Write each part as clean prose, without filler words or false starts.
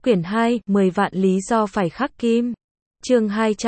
Quyển 2, 10 vạn lý do phải khắc kim. Chương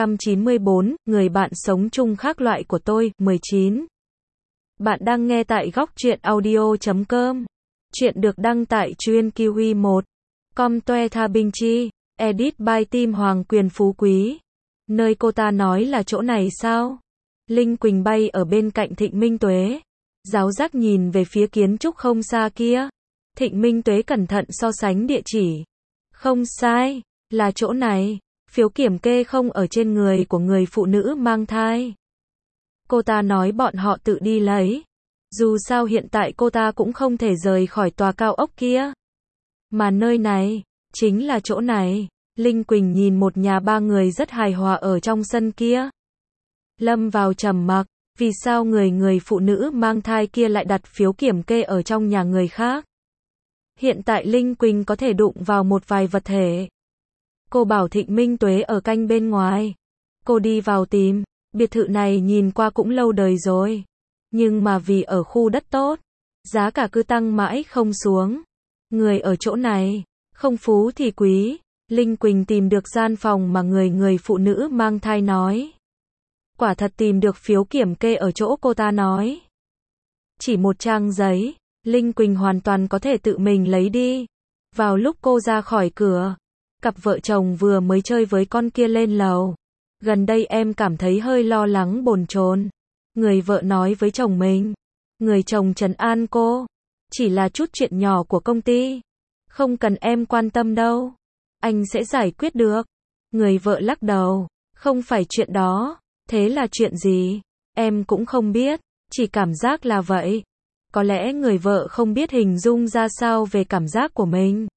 294, người bạn sống chung khác loại của tôi, 19. Bạn đang nghe tại góc truyện audio.com. Chuyện được đăng tại Truyện Kiwi 1. Com Toe Tha Binh Chi. Edit by Team Hoàng Quyền Phú Quý. Nơi cô ta nói là chỗ này sao? Linh Quỳnh bay ở bên cạnh Thịnh Minh Tuế. Giáo giác nhìn về phía kiến trúc không xa kia. Thịnh Minh Tuế cẩn thận so sánh địa chỉ. Không sai, là chỗ này. Phiếu kiểm kê không ở trên người của người phụ nữ mang thai. Cô ta nói bọn họ tự đi lấy. Dù sao hiện tại cô ta cũng không thể rời khỏi tòa cao ốc kia. Mà nơi này, chính là chỗ này. Linh Quỳnh nhìn một nhà ba người rất hài hòa ở trong sân kia. Lâm vào trầm mặc, vì sao người phụ nữ mang thai kia lại đặt phiếu kiểm kê ở trong nhà người khác? Hiện tại Linh Quỳnh có thể đụng vào một vài vật thể. Cô bảo Thịnh Minh Tuế ở canh bên ngoài. Cô đi vào tìm, biệt thự này nhìn qua cũng lâu đời rồi. Nhưng mà vì ở khu đất tốt, giá cả cứ tăng mãi không xuống. Người ở chỗ này, không phú thì quý. Linh Quỳnh tìm được gian phòng mà người phụ nữ mang thai nói. Quả thật tìm được phiếu kiểm kê ở chỗ cô ta nói. Chỉ một trang giấy, Linh Quỳnh hoàn toàn có thể tự mình lấy đi. Vào lúc cô ra khỏi cửa, cặp vợ chồng vừa mới chơi với con kia lên lầu. Gần đây em cảm thấy hơi lo lắng bồn chồn. Người vợ nói với chồng mình. Người chồng trấn an cô. Chỉ là chút chuyện nhỏ của công ty. Không cần em quan tâm đâu. Anh sẽ giải quyết được. Người vợ lắc đầu. Không phải chuyện đó. Thế là chuyện gì? Em cũng không biết. Chỉ cảm giác là vậy. Có lẽ người vợ không biết hình dung ra sao về cảm giác của mình.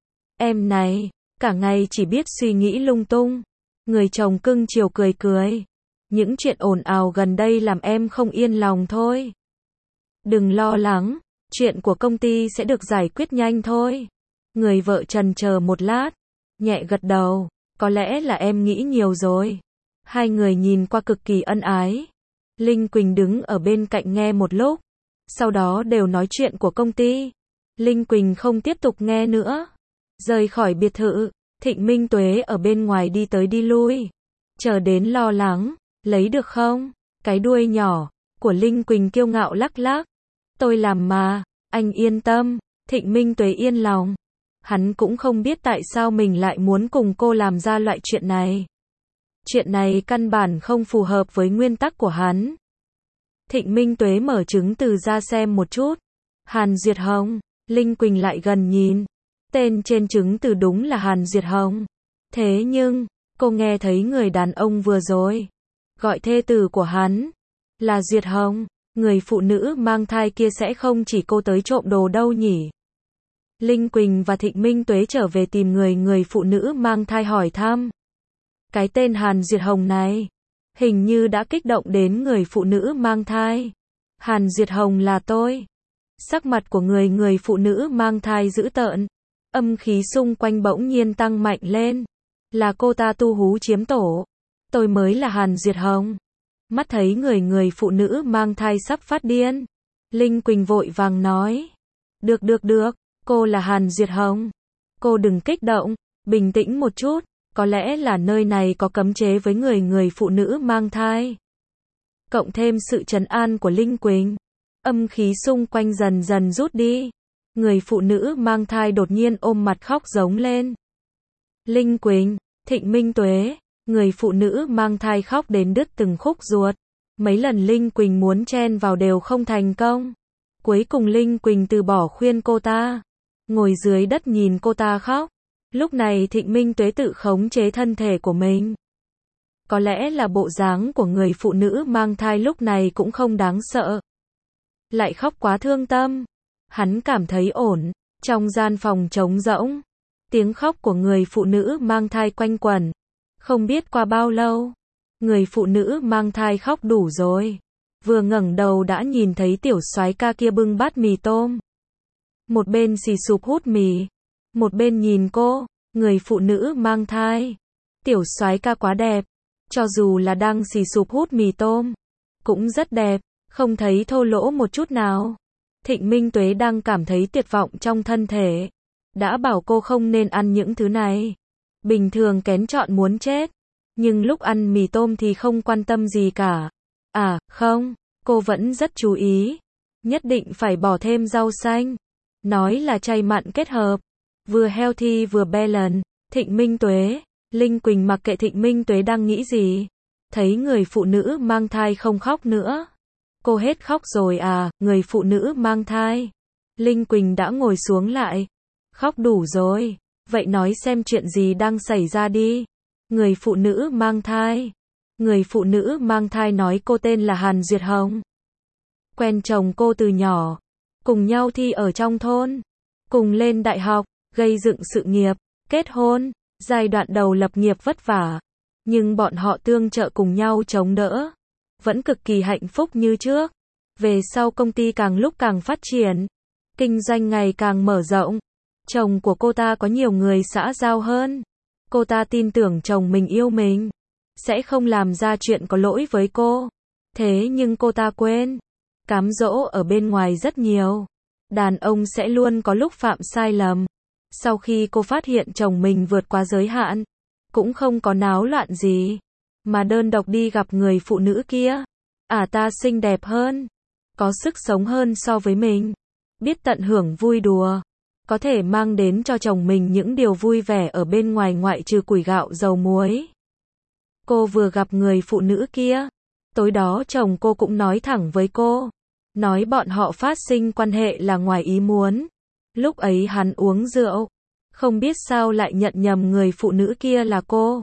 Em này, cả ngày chỉ biết suy nghĩ lung tung. Người chồng cưng chiều cười cười. Những chuyện ồn ào gần đây làm em không yên lòng thôi. Đừng lo lắng, chuyện của công ty sẽ được giải quyết nhanh thôi. Người vợ chần chờ một lát, nhẹ gật đầu, có lẽ là em nghĩ nhiều rồi. Hai người nhìn qua cực kỳ ân ái. Linh Quỳnh đứng ở bên cạnh nghe một lúc, sau đó đều nói chuyện của công ty. Linh Quỳnh không tiếp tục nghe nữa. Rời khỏi biệt thự, Thịnh Minh Tuế ở bên ngoài đi tới đi lui. Chờ đến lo lắng, lấy được không? Cái đuôi nhỏ của Linh Quỳnh kiêu ngạo lắc lắc. Tôi làm mà, anh yên tâm. Thịnh Minh Tuế yên lòng. Hắn cũng không biết tại sao mình lại muốn cùng cô làm ra loại chuyện này. Chuyện này căn bản không phù hợp với nguyên tắc của hắn. Thịnh Minh Tuế mở chứng từ ra xem một chút. Hàn Duyệt Hồng. Linh Quỳnh lại gần nhìn. Tên trên chứng từ đúng là Hàn Duyệt Hồng. Thế nhưng, cô nghe thấy người đàn ông vừa rồi gọi thê tử của hắn là Duyệt Hồng. Người phụ nữ mang thai kia sẽ không chỉ cô tới trộm đồ đâu nhỉ? Linh Quỳnh và Thịnh Minh Tuế trở về tìm người phụ nữ mang thai hỏi thăm. Cái tên Hàn Duyệt Hồng này hình như đã kích động đến người phụ nữ mang thai. Hàn Duyệt Hồng là tôi. Sắc mặt của người phụ nữ mang thai dữ tợn. Âm khí xung quanh bỗng nhiên tăng mạnh lên. Là cô ta tu hú chiếm tổ. Tôi mới là Hàn Duyệt Hồng. Mắt thấy người phụ nữ mang thai sắp phát điên. Linh Quỳnh vội vàng nói. Được, cô là Hàn Duyệt Hồng. Cô đừng kích động, bình tĩnh một chút. Có lẽ là nơi này có cấm chế với người phụ nữ mang thai. Cộng thêm sự trấn an của Linh Quỳnh. Âm khí xung quanh dần dần rút đi. Người phụ nữ mang thai đột nhiên ôm mặt khóc giống lên. Linh Quỳnh, Thịnh Minh Tuế, người phụ nữ mang thai khóc đến đứt từng khúc ruột. Mấy lần Linh Quỳnh muốn chen vào đều không thành công. Cuối cùng Linh Quỳnh từ bỏ khuyên cô ta. Ngồi dưới đất nhìn cô ta khóc. Lúc này Thịnh Minh Tuế tự khống chế thân thể của mình. Có lẽ là bộ dáng của người phụ nữ mang thai lúc này cũng không đáng sợ. Lại khóc quá thương tâm. Hắn cảm thấy ổn. Trong gian phòng trống rỗng, tiếng khóc của người phụ nữ mang thai quanh quẩn. Không biết qua bao lâu, người phụ nữ mang thai khóc đủ rồi. Vừa ngẩng đầu đã nhìn thấy tiểu soái ca kia bưng bát mì tôm. Một bên xì sụp hút mì, một bên nhìn cô, người phụ nữ mang thai. Tiểu soái ca quá đẹp, cho dù là đang xì sụp hút mì tôm, cũng rất đẹp, không thấy thô lỗ một chút nào. Thịnh Minh Tuế đang cảm thấy tuyệt vọng trong thân thể. Đã bảo cô không nên ăn những thứ này. Bình thường kén chọn muốn chết. Nhưng lúc ăn mì tôm thì không quan tâm gì cả. À, không, cô vẫn rất chú ý. Nhất định phải bỏ thêm rau xanh. Nói là chay mặn kết hợp. Vừa healthy vừa balance. Thịnh Minh Tuế. Linh Quỳnh mặc kệ Thịnh Minh Tuế đang nghĩ gì. Thấy người phụ nữ mang thai không khóc nữa. Cô hết khóc rồi à, người phụ nữ mang thai. Linh Quỳnh đã ngồi xuống lại. Khóc đủ rồi. Vậy nói xem chuyện gì đang xảy ra đi. Người phụ nữ mang thai. Người phụ nữ mang thai nói cô tên là Hàn Duyệt Hồng. Quen chồng cô từ nhỏ. Cùng nhau thi ở trong thôn. Cùng lên đại học, gây dựng sự nghiệp, kết hôn. Giai đoạn đầu lập nghiệp vất vả. Nhưng bọn họ tương trợ cùng nhau chống đỡ. Vẫn cực kỳ hạnh phúc như trước. Về sau công ty càng lúc càng phát triển. Kinh doanh ngày càng mở rộng. Chồng của cô ta có nhiều người xã giao hơn. Cô ta tin tưởng chồng mình yêu mình. Sẽ không làm ra chuyện có lỗi với cô. Thế nhưng cô ta quên. Cám dỗ ở bên ngoài rất nhiều. Đàn ông sẽ luôn có lúc phạm sai lầm. Sau khi cô phát hiện chồng mình vượt quá giới hạn. Cũng không có náo loạn gì. Mà đơn độc đi gặp người phụ nữ kia. Ta xinh đẹp hơn. Có sức sống hơn so với mình. Biết tận hưởng vui đùa. Có thể mang đến cho chồng mình những điều vui vẻ ở bên ngoài ngoại trừ củi gạo dầu muối. Cô vừa gặp người phụ nữ kia. Tối đó chồng cô cũng nói thẳng với cô. Nói bọn họ phát sinh quan hệ là ngoài ý muốn. Lúc ấy hắn uống rượu. Không biết sao lại nhận nhầm người phụ nữ kia là cô.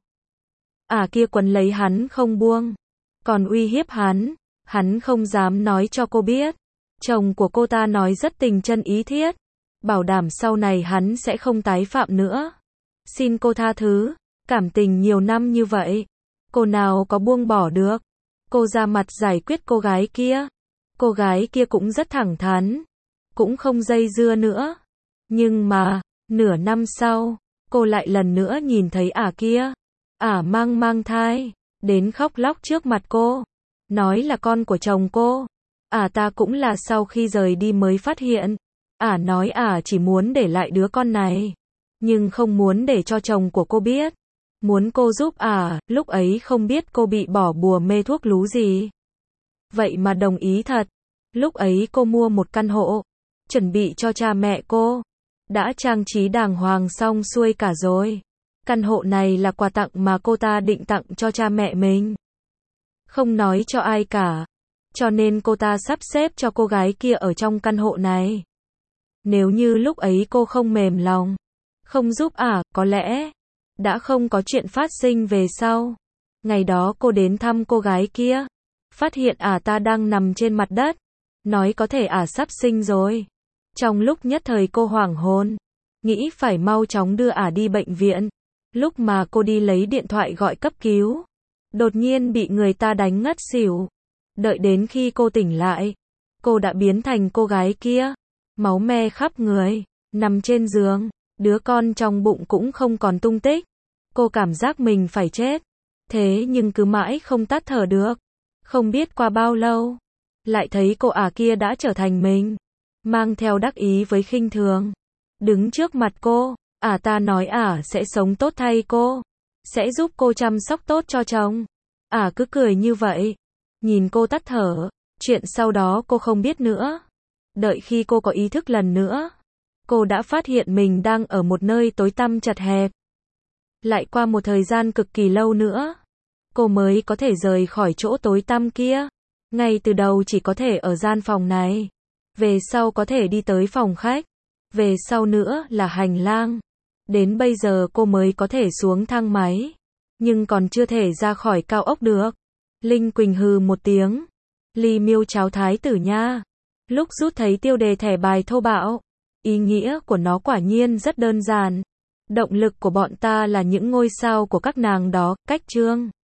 Kia quấn lấy hắn không buông. Còn uy hiếp hắn. Hắn không dám nói cho cô biết. Chồng của cô ta nói rất tình chân ý thiết. Bảo đảm sau này hắn sẽ không tái phạm nữa. Xin cô tha thứ. Cảm tình nhiều năm như vậy. Cô nào có buông bỏ được. Cô ra mặt giải quyết cô gái kia. Cô gái kia cũng rất thẳng thắn. Cũng không dây dưa nữa. Nhưng mà, nửa năm sau, cô lại lần nữa nhìn thấy kia. Mang thai. Đến khóc lóc trước mặt cô. Nói là con của chồng cô. Ta cũng là sau khi rời đi mới phát hiện. Nói chỉ muốn để lại đứa con này. Nhưng không muốn để cho chồng của cô biết. Muốn cô giúp lúc ấy không biết cô bị bỏ bùa mê thuốc lú gì. Vậy mà đồng ý thật. Lúc ấy cô mua một căn hộ. Chuẩn bị cho cha mẹ cô. Đã trang trí đàng hoàng xong xuôi cả rồi. Căn hộ này là quà tặng mà cô ta định tặng cho cha mẹ mình. Không nói cho ai cả. Cho nên cô ta sắp xếp cho cô gái kia ở trong căn hộ này. Nếu như lúc ấy cô không mềm lòng, không giúp có lẽ đã không có chuyện phát sinh về sau. Ngày đó cô đến thăm cô gái kia, phát hiện ta đang nằm trên mặt đất, nói có thể sắp sinh rồi. Trong lúc nhất thời cô hoảng hồn, nghĩ phải mau chóng đưa đi bệnh viện. Lúc mà cô đi lấy điện thoại gọi cấp cứu, đột nhiên bị người ta đánh ngất xỉu. Đợi đến khi cô tỉnh lại, cô đã biến thành cô gái kia. Máu me khắp người, nằm trên giường, đứa con trong bụng cũng không còn tung tích. Cô cảm giác mình phải chết. Thế nhưng cứ mãi không tắt thở được. Không biết qua bao lâu, lại thấy cô kia đã trở thành mình. Mang theo đắc ý với khinh thường. Đứng trước mặt cô, ta nói sẽ sống tốt thay cô. Sẽ giúp cô chăm sóc tốt cho chồng. Cứ cười như vậy. Nhìn cô tắt thở. Chuyện sau đó cô không biết nữa. Đợi khi cô có ý thức lần nữa, cô đã phát hiện mình đang ở một nơi tối tăm chật hẹp. Lại qua một thời gian cực kỳ lâu nữa, cô mới có thể rời khỏi chỗ tối tăm kia. Ngay từ đầu chỉ có thể ở gian phòng này. Về sau có thể đi tới phòng khách. Về sau nữa là hành lang. Đến bây giờ cô mới có thể xuống thang máy. Nhưng còn chưa thể ra khỏi cao ốc được. Linh Quỳnh hừ một tiếng. Ly miêu cháo thái tử nha. Lúc rút thấy tiêu đề thẻ bài thô bạo. Ý nghĩa của nó quả nhiên rất đơn giản. Động lực của bọn ta là những ngôi sao của các nàng đó, cách chương.